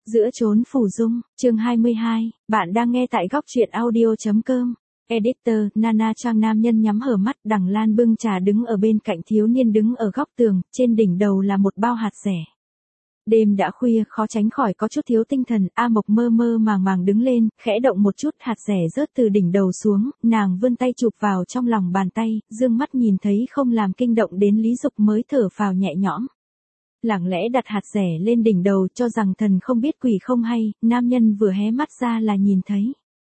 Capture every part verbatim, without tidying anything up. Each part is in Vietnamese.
Giữa chốn phủ dung, chương hai mươi hai, bạn đang nghe tại góc truyện audio.com. Editor, Nana Trang. Nam nhân nhắm hờ mắt, Đằng Lan bưng trà đứng ở bên cạnh, thiếu niên đứng ở góc tường, trên đỉnh đầu là một bao hạt dẻ. Đêm đã khuya, khó tránh khỏi có chút thiếu tinh thần, A Mộc mơ mơ màng màng đứng lên, khẽ động một chút, hạt dẻ rớt từ đỉnh đầu xuống, nàng vươn tay chụp vào trong lòng bàn tay, dương mắt nhìn thấy không làm kinh động đến Lý Dục mới thở phào nhẹ nhõm. Lặng lẽ đặt hạt dẻ lên đỉnh đầu, cho rằng thần không biết quỷ không hay, nam nhân vừa hé mắt ra là nhìn thấy.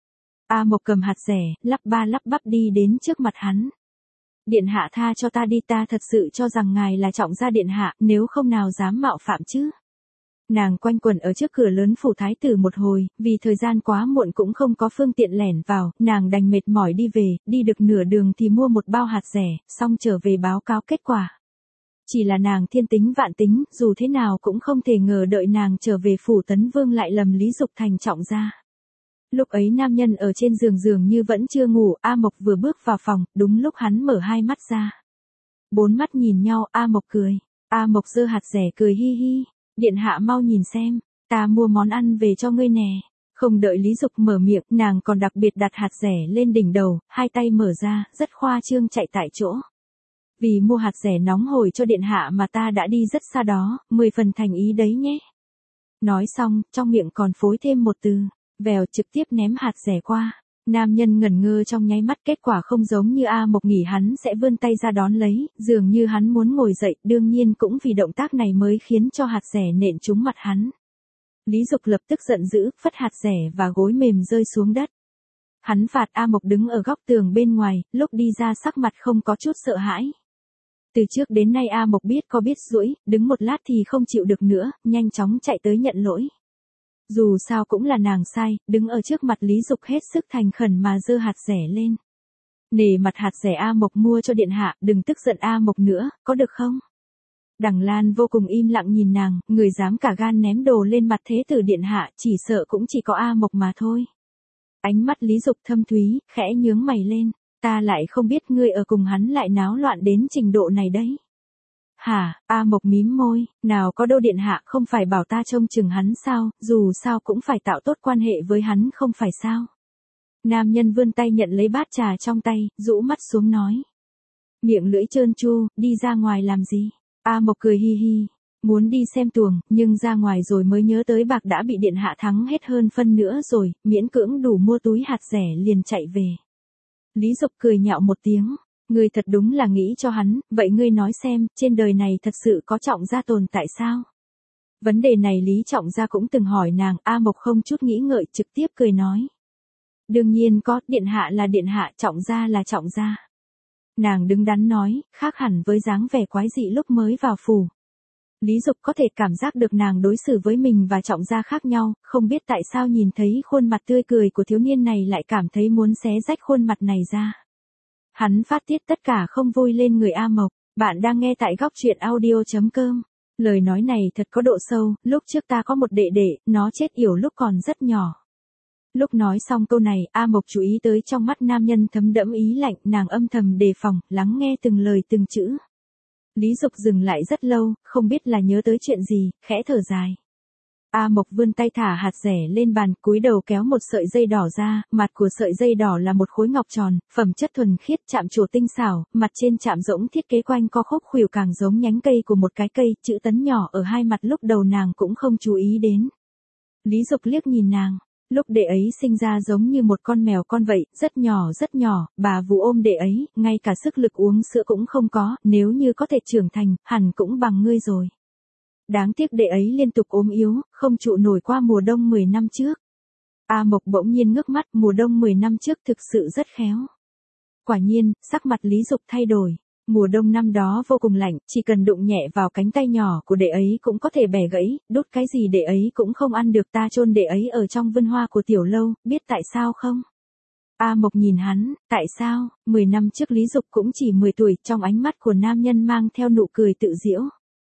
A Mộc cầm hạt dẻ, lắp ba lắp bắp đi đến trước mặt hắn. Điện hạ tha cho ta đi, ta thật sự cho rằng ngài là trọng gia điện hạ, nếu không nào dám mạo phạm chứ. Nàng quanh quẩn ở trước cửa lớn phủ thái tử một hồi, vì thời gian quá muộn cũng không có phương tiện lẻn vào, nàng đành mệt mỏi đi về, đi được nửa đường thì mua một bao hạt dẻ, xong trở về báo cáo kết quả. Chỉ là nàng thiên tính vạn tính, dù thế nào cũng không thể ngờ đợi nàng trở về phủ Tấn Vương lại lầm Lý Dục thành trọng gia. Lúc ấy nam nhân ở trên giường giường như vẫn chưa ngủ, A Mộc vừa bước vào phòng, đúng lúc hắn mở hai mắt ra. Bốn mắt nhìn nhau, A Mộc cười. A Mộc giơ hạt dẻ cười hi hi. Điện hạ mau nhìn xem, ta mua món ăn về cho ngươi nè. Không đợi Lý Dục mở miệng, nàng còn đặc biệt đặt hạt dẻ lên đỉnh đầu, hai tay mở ra, rất khoa trương chạy tại chỗ. Vì mua hạt dẻ nóng hổi cho điện hạ mà ta đã đi rất xa đó, mười phần thành ý đấy nhé. Nói xong, trong miệng còn phối thêm một từ, vèo, trực tiếp ném hạt dẻ qua. Nam nhân ngẩn ngơ trong nháy mắt, kết quả không giống như A Mộc nghĩ hắn sẽ vươn tay ra đón lấy, dường như hắn muốn ngồi dậy, đương nhiên cũng vì động tác này mới khiến cho hạt dẻ nện trúng mặt hắn. Lý Dục lập tức giận dữ, phất hạt dẻ và gối mềm rơi xuống đất. Hắn phạt A Mộc đứng ở góc tường bên ngoài, lúc đi ra sắc mặt không có chút sợ hãi. Từ trước đến nay A Mộc biết có biết duỗi, đứng một lát thì không chịu được nữa, nhanh chóng chạy tới nhận lỗi. Dù sao cũng là nàng sai, đứng ở trước mặt Lý Dục hết sức thành khẩn mà giơ hạt dẻ lên. Nể mặt hạt dẻ A Mộc mua cho điện hạ, đừng tức giận A Mộc nữa, có được không? Đằng Lan vô cùng im lặng nhìn nàng, người dám cả gan ném đồ lên mặt thế tử điện hạ, chỉ sợ cũng chỉ có A Mộc mà thôi. Ánh mắt Lý Dục thâm thúy, khẽ nhướng mày lên, ta lại không biết ngươi ở cùng hắn lại náo loạn đến trình độ này đấy. Hả, A Mộc mím môi, nào có đâu điện hạ, không phải bảo ta trông chừng hắn sao, dù sao cũng phải tạo tốt quan hệ với hắn không phải sao. Nam nhân vươn tay nhận lấy bát trà trong tay, rũ mắt xuống nói. Miệng lưỡi trơn tru, đi ra ngoài làm gì? A Mộc cười hi hi, muốn đi xem tuồng, nhưng ra ngoài rồi mới nhớ tới bạc đã bị điện hạ thắng hết hơn phân nữa rồi, miễn cưỡng đủ mua túi hạt dẻ liền chạy về. Lý Dục cười nhạo một tiếng. Ngươi thật đúng là nghĩ cho hắn, vậy ngươi nói xem, trên đời này thật sự có trọng gia tồn tại sao? Vấn đề này Lý Trọng Gia cũng từng hỏi nàng, A Mộc không chút nghĩ ngợi trực tiếp cười nói. Đương nhiên có, điện hạ là điện hạ, trọng gia là trọng gia. Nàng đứng đắn nói, khác hẳn với dáng vẻ quái dị lúc mới vào phủ. Lý Dục có thể cảm giác được nàng đối xử với mình và trọng gia khác nhau, không biết tại sao nhìn thấy khuôn mặt tươi cười của thiếu niên này lại cảm thấy muốn xé rách khuôn mặt này ra. Hắn phát tiết tất cả không vui lên người A Mộc. Bạn đang nghe tại góc truyện audio.com. Lời nói này thật có độ sâu, lúc trước ta có một đệ đệ, nó chết yểu lúc còn rất nhỏ. Lúc nói xong câu này, A Mộc chú ý tới trong mắt nam nhân thấm đẫm ý lạnh, nàng âm thầm đề phòng, lắng nghe từng lời từng chữ. Lý Dục dừng lại rất lâu, không biết là nhớ tới chuyện gì, khẽ thở dài. A Mộc vươn tay thả hạt dẻ lên bàn, cúi đầu kéo một sợi dây đỏ ra, mặt của sợi dây đỏ là một khối ngọc tròn, phẩm chất thuần khiết, chạm trổ tinh xảo, mặt trên chạm rỗng thiết kế quanh co khúc khuỷu càng giống nhánh cây của một cái cây, chữ Tấn nhỏ ở hai mặt lúc đầu nàng cũng không chú ý đến. Lý Dục liếc nhìn nàng, lúc đệ ấy sinh ra giống như một con mèo con vậy, rất nhỏ rất nhỏ, bà vú ôm đệ ấy, ngay cả sức lực uống sữa cũng không có, nếu như có thể trưởng thành, hẳn cũng bằng ngươi rồi. Đáng tiếc đệ ấy liên tục ốm yếu, không trụ nổi qua mùa đông mười năm trước. A Mộc bỗng nhiên ngước mắt, mùa đông mười năm trước thực sự rất khéo. Quả nhiên, sắc mặt Lý Dục thay đổi. Mùa đông năm đó vô cùng lạnh, chỉ cần đụng nhẹ vào cánh tay nhỏ của đệ ấy cũng có thể bẻ gãy, đốt cái gì đệ ấy cũng không ăn được, ta chôn đệ ấy ở trong vân hoa của tiểu lâu, biết tại sao không? A Mộc nhìn hắn, tại sao? Mười năm trước Lý Dục cũng chỉ mười tuổi, trong ánh mắt của nam nhân mang theo nụ cười tự giễu.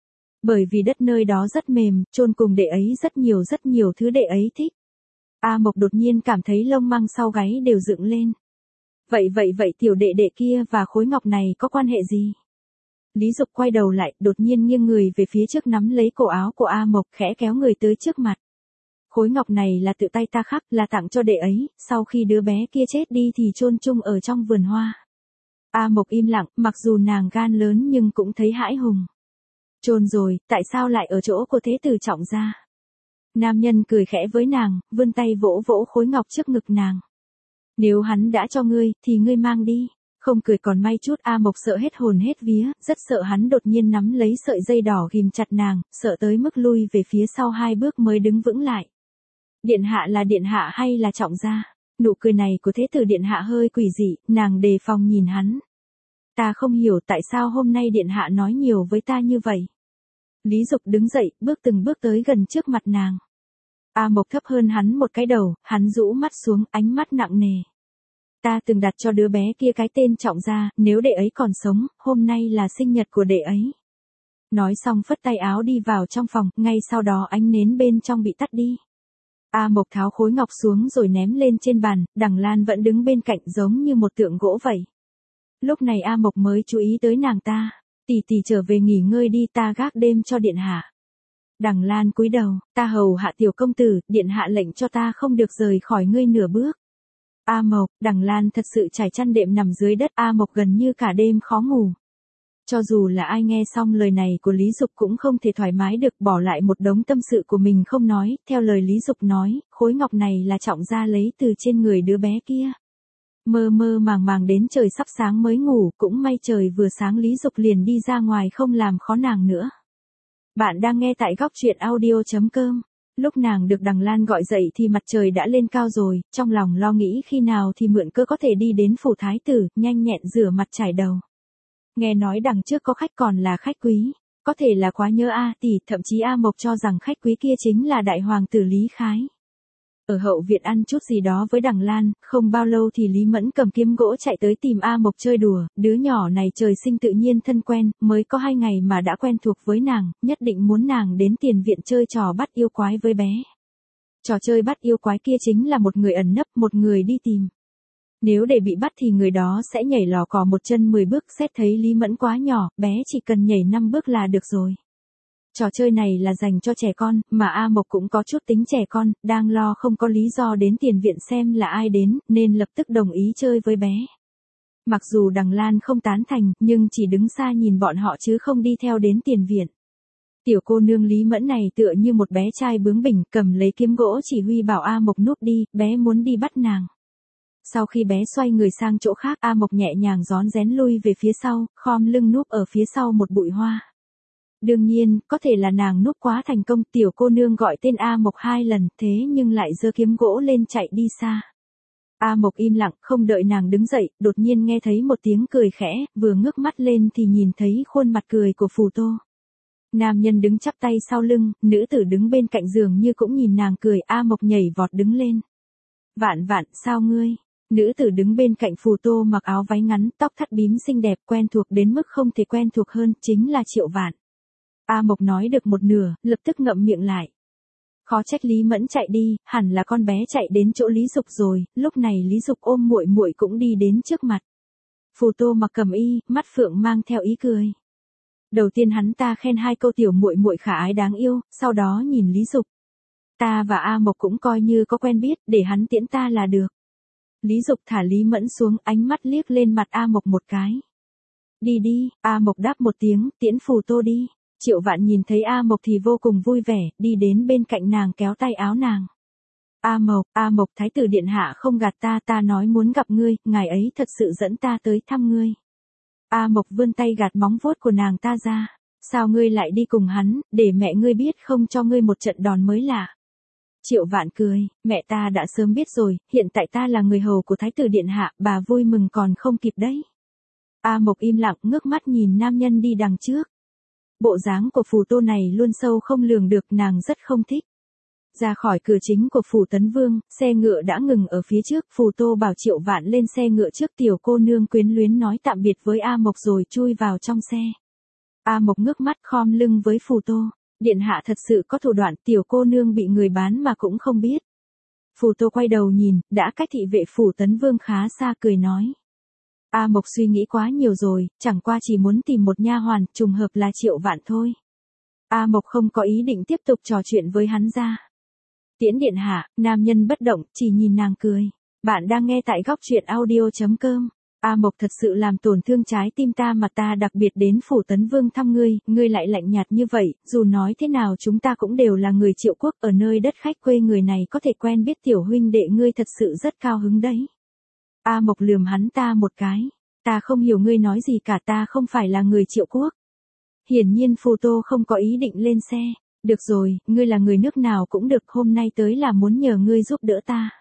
Bởi vì đất nơi đó rất mềm, chôn cùng đệ ấy rất nhiều rất nhiều thứ đệ ấy thích. A Mộc đột nhiên cảm thấy lông măng sau gáy đều dựng lên. Vậy vậy vậy tiểu đệ đệ kia và khối ngọc này có quan hệ gì? Lý Dục quay đầu lại, đột nhiên nghiêng người về phía trước nắm lấy cổ áo của A Mộc, khẽ kéo người tới trước mặt. Khối ngọc này là tự tay ta khắc, là tặng cho đệ ấy, sau khi đứa bé kia chết đi thì chôn chung ở trong vườn hoa. A Mộc im lặng, mặc dù nàng gan lớn nhưng cũng thấy hãi hùng. Chôn rồi, tại sao lại ở chỗ của thế tử Trọng gia? Nam nhân cười khẽ với nàng, vươn tay vỗ vỗ khối ngọc trước ngực nàng. Nếu hắn đã cho ngươi, thì ngươi mang đi. Không cười còn may chút. A Mộc sợ hết hồn hết vía, rất sợ hắn đột nhiên nắm lấy sợi dây đỏ ghim chặt nàng, sợ tới mức lui về phía sau hai bước mới đứng vững lại. Điện hạ là điện hạ hay là Trọng gia? Nụ cười này của thế tử điện hạ hơi quỷ dị, nàng đề phòng nhìn hắn. Ta không hiểu tại sao hôm nay điện hạ nói nhiều với ta như vậy. Lý Dục đứng dậy, bước từng bước tới gần trước mặt nàng. A Mộc thấp hơn hắn một cái đầu, hắn rũ mắt xuống, ánh mắt nặng nề. Ta từng đặt cho đứa bé kia cái tên Trọng gia, nếu đệ ấy còn sống, hôm nay là sinh nhật của đệ ấy. Nói xong phất tay áo đi vào trong phòng, ngay sau đó ánh nến bên trong bị tắt đi. A Mộc tháo khối ngọc xuống rồi ném lên trên bàn, Đằng Lan vẫn đứng bên cạnh giống như một tượng gỗ vậy. Lúc này A Mộc mới chú ý tới nàng ta. Tỷ tỷ trở về nghỉ ngơi đi, ta gác đêm cho điện hạ. Đằng Lan cúi đầu, ta hầu hạ tiểu công tử, điện hạ lệnh cho ta không được rời khỏi ngươi nửa bước. A Mộc, Đằng Lan thật sự trải chăn đệm nằm dưới đất. A Mộc gần như cả đêm khó ngủ. Cho dù là ai nghe xong lời này của Lý Dục cũng không thể thoải mái được, bỏ lại một đống tâm sự của mình không nói. Theo lời Lý Dục nói, khối ngọc này là Trọng gia lấy từ trên người đứa bé kia. Mơ mơ màng màng đến trời sắp sáng mới ngủ, cũng may trời vừa sáng Lý Dục liền đi ra ngoài không làm khó nàng nữa. Bạn đang nghe tại góc truyện audio chấm com. Lúc nàng được Đằng Lan gọi dậy thì mặt trời đã lên cao rồi, trong lòng lo nghĩ khi nào thì mượn cơ có thể đi đến phủ thái tử, nhanh nhẹn rửa mặt trải đầu. Nghe nói đằng trước có khách còn là khách quý, có thể là quá nhớ A tỷ, thậm chí A Mộc cho rằng khách quý kia chính là đại hoàng tử Lý Khái. Ở hậu viện ăn chút gì đó với Đằng Lan, không bao lâu thì Lý Mẫn cầm kiếm gỗ chạy tới tìm A Mộc chơi đùa, đứa nhỏ này trời sinh tự nhiên thân quen, mới có hai ngày mà đã quen thuộc với nàng, nhất định muốn nàng đến tiền viện chơi trò bắt yêu quái với bé. Trò chơi bắt yêu quái kia chính là một người ẩn nấp, một người đi tìm. Nếu để bị bắt thì người đó sẽ nhảy lò cò một chân mười bước, xét thấy Lý Mẫn quá nhỏ, bé chỉ cần nhảy năm bước là được rồi. Trò chơi này là dành cho trẻ con, mà A Mộc cũng có chút tính trẻ con, đang lo không có lý do đến tiền viện xem là ai đến, nên lập tức đồng ý chơi với bé. Mặc dù Đằng Lan không tán thành, nhưng chỉ đứng xa nhìn bọn họ chứ không đi theo đến tiền viện. Tiểu cô nương Lý Mẫn này tựa như một bé trai bướng bỉnh, cầm lấy kiếm gỗ chỉ huy bảo A Mộc núp đi, bé muốn đi bắt nàng. Sau khi bé xoay người sang chỗ khác, A Mộc nhẹ nhàng rón rén lui về phía sau, khom lưng núp ở phía sau một bụi hoa. Đương nhiên, có thể là nàng núp quá thành công, tiểu cô nương gọi tên A Mộc hai lần, thế nhưng lại giơ kiếm gỗ lên chạy đi xa. A Mộc im lặng, không đợi nàng đứng dậy, đột nhiên nghe thấy một tiếng cười khẽ, vừa ngước mắt lên thì nhìn thấy khuôn mặt cười của Phù Tô. Nam nhân đứng chắp tay sau lưng, nữ tử đứng bên cạnh giường như cũng nhìn nàng cười. A Mộc nhảy vọt đứng lên. Vạn vạn, sao ngươi? Nữ tử đứng bên cạnh Phù Tô mặc áo váy ngắn, tóc thắt bím xinh đẹp, quen thuộc đến mức không thể quen thuộc hơn, chính là Triệu Vạn. A Mộc nói được một nửa, lập tức ngậm miệng lại. Khó trách Lý Mẫn chạy đi, hẳn là con bé chạy đến chỗ Lý Dục rồi. Lúc này Lý Dục ôm muội muội cũng đi đến trước mặt. Phù Tô mặc cẩm y, mắt phượng mang theo ý cười. Đầu tiên hắn ta khen hai câu tiểu muội muội khả ái đáng yêu, sau đó nhìn Lý Dục. Ta và A Mộc cũng coi như có quen biết, để hắn tiễn ta là được. Lý Dục thả Lý Mẫn xuống, ánh mắt liếc lên mặt A Mộc một cái. Đi đi, A Mộc đáp một tiếng, tiễn Phù Tô đi. Triệu Vạn nhìn thấy A Mộc thì vô cùng vui vẻ, đi đến bên cạnh nàng kéo tay áo nàng. A Mộc, A Mộc, thái tử điện hạ không gạt ta, ta nói muốn gặp ngươi, ngài ấy thật sự dẫn ta tới thăm ngươi. A Mộc vươn tay gạt móng vuốt của nàng ta ra. Sao ngươi lại đi cùng hắn, để mẹ ngươi biết không cho ngươi một trận đòn mới lạ. Triệu Vạn cười, mẹ ta đã sớm biết rồi, hiện tại ta là người hầu của thái tử điện hạ, bà vui mừng còn không kịp đấy. A Mộc im lặng ngước mắt nhìn nam nhân đi đằng trước. Bộ dáng của Phù Tô này luôn sâu không lường được, nàng rất không thích. Ra khỏi cửa chính của Phủ Tấn Vương, xe ngựa đã ngừng ở phía trước, Phù Tô bảo Triệu Vạn lên xe ngựa trước, tiểu cô nương quyến luyến nói tạm biệt với A Mộc rồi chui vào trong xe. A Mộc ngước mắt khom lưng với Phù Tô, điện hạ thật sự có thủ đoạn, tiểu cô nương bị người bán mà cũng không biết. Phù Tô quay đầu nhìn, đã cách thị vệ Phủ Tấn Vương khá xa, cười nói. A Mộc suy nghĩ quá nhiều rồi, chẳng qua chỉ muốn tìm một nha hoàn, trùng hợp là Triệu Vạn thôi. A Mộc không có ý định tiếp tục trò chuyện với hắn ra. Tiễn điện hạ, nam nhân bất động, chỉ nhìn nàng cười. Bạn đang nghe tại góc truyện audio.com. A Mộc thật sự làm tổn thương trái tim ta mà ta đặc biệt đến phủ Tấn Vương thăm ngươi, ngươi lại lạnh nhạt như vậy, dù nói thế nào chúng ta cũng đều là người Triệu Quốc, ở nơi đất khách quê người này có thể quen biết tiểu huynh đệ ngươi thật sự rất cao hứng đấy. A Mộc lườm hắn ta một cái, ta không hiểu ngươi nói gì cả, ta không phải là người Triệu Quốc. Hiển nhiên Phù Tô không có ý định lên xe. Được rồi, ngươi là người nước nào cũng được, hôm nay tới là muốn nhờ ngươi giúp đỡ ta.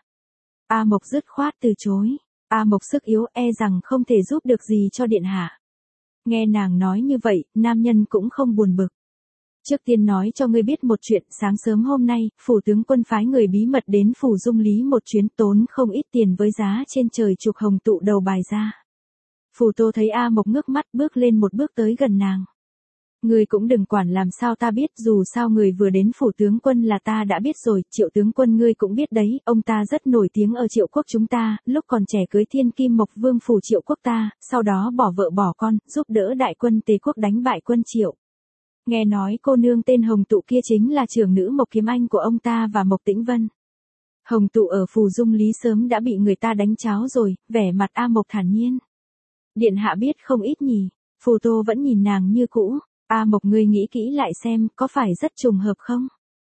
A Mộc dứt khoát từ chối. A Mộc sức yếu, e rằng không thể giúp được gì cho điện hạ. Nghe nàng nói như vậy, nam nhân cũng không buồn bực. Trước tiên nói cho ngươi biết một chuyện, sáng sớm hôm nay, phủ tướng quân phái người bí mật đến phủ Dung Lý một chuyến, tốn không ít tiền với giá trên trời chục hồng tụ đầu bài ra. Phù Tô thấy A Mộc ngước mắt bước lên một bước tới gần nàng. Ngươi cũng đừng quản làm sao ta biết, dù sao người vừa đến phủ tướng quân là ta đã biết rồi, Triệu tướng quân ngươi cũng biết đấy, ông ta rất nổi tiếng ở Triệu Quốc chúng ta, lúc còn trẻ cưới thiên kim mộc vương phủ Triệu Quốc ta, sau đó bỏ vợ bỏ con, giúp đỡ đại quân Tề Quốc đánh bại quân Triệu. Nghe nói cô nương tên Hồng Tụ kia chính là trưởng nữ Mộc Kiếm Anh của ông ta và Mộc Tĩnh Vân. Hồng Tụ ở phủ Dung Lý sớm đã bị người ta đánh cháo rồi, vẻ mặt A Mộc thản nhiên. Điện hạ biết không ít nhỉ? Phù Tô vẫn nhìn nàng như cũ. A Mộc ngươi nghĩ kỹ lại xem, có phải rất trùng hợp không?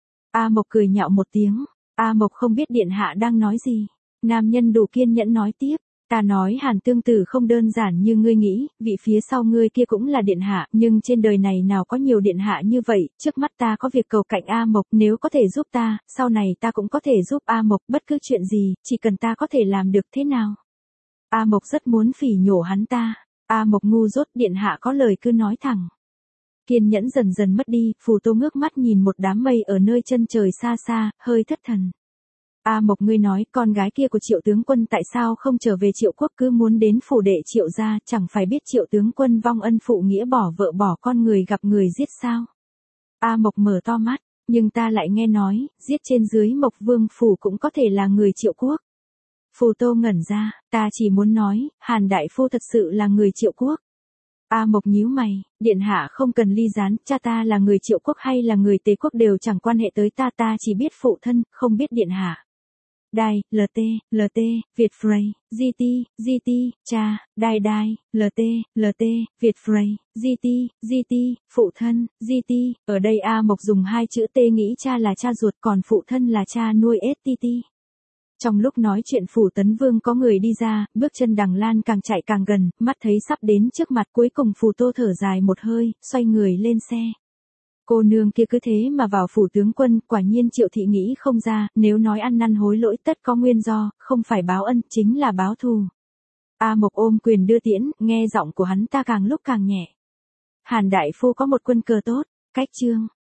A Mộc cười nhạo một tiếng. A Mộc không biết điện hạ đang nói gì. Nam nhân đủ kiên nhẫn nói tiếp. Ta nói Hàn Tương Tử không đơn giản như ngươi nghĩ, vị phía sau ngươi kia cũng là điện hạ, nhưng trên đời này nào có nhiều điện hạ như vậy, trước mắt ta có việc cầu cạnh A Mộc, nếu có thể giúp ta, sau này ta cũng có thể giúp A Mộc, bất cứ chuyện gì, chỉ cần ta có thể làm được thế nào. A Mộc rất muốn phỉ nhổ hắn ta. A Mộc ngu dốt, điện hạ có lời cứ nói thẳng. Kiên nhẫn dần dần mất đi, Phù Tô ngước mắt nhìn một đám mây ở nơi chân trời xa xa, hơi thất thần. A Mộc ngươi nói, con gái kia của Triệu tướng quân tại sao không trở về Triệu Quốc, cứ muốn đến phủ đệ Triệu gia, chẳng phải biết Triệu tướng quân vong ân phụ nghĩa, bỏ vợ bỏ con, người gặp người giết sao? A Mộc mở to mắt, nhưng ta lại nghe nói, giết trên dưới Mộc Vương phủ cũng có thể là người Triệu Quốc. Phù Tô ngẩn ra, ta chỉ muốn nói, Hàn đại phu thật sự là người Triệu Quốc. A Mộc nhíu mày, điện hạ không cần ly gián, cha ta là người Triệu Quốc hay là người Tề Quốc đều chẳng quan hệ tới ta, ta chỉ biết phụ thân, không biết điện hạ. Đài, lờ tê, lờ tê, Việt Frey, giê tê, giê tê, cha, đài đài, lờ tê, lờ tê, Việt Frey, giê tê, giê tê, phụ thân, giê tê, ở đây A Mộc dùng hai chữ T nghĩ cha là cha ruột còn phụ thân là cha nuôi ét tê tê. Trong lúc nói chuyện phủ Tấn Vương có người đi ra, bước chân Đằng Lan càng chạy càng gần, mắt thấy sắp đến trước mặt, cuối cùng Phù Tô thở dài một hơi, xoay người lên xe. Cô nương kia cứ thế mà vào phủ tướng quân, quả nhiên Triệu thị nghĩ không ra, nếu nói ăn năn hối lỗi tất có nguyên do, không phải báo ân, chính là báo thù. A Mộc ôm quyền đưa tiễn, nghe giọng của hắn ta càng lúc càng nhẹ. Hàn đại phu có một quân cờ tốt, cách chương.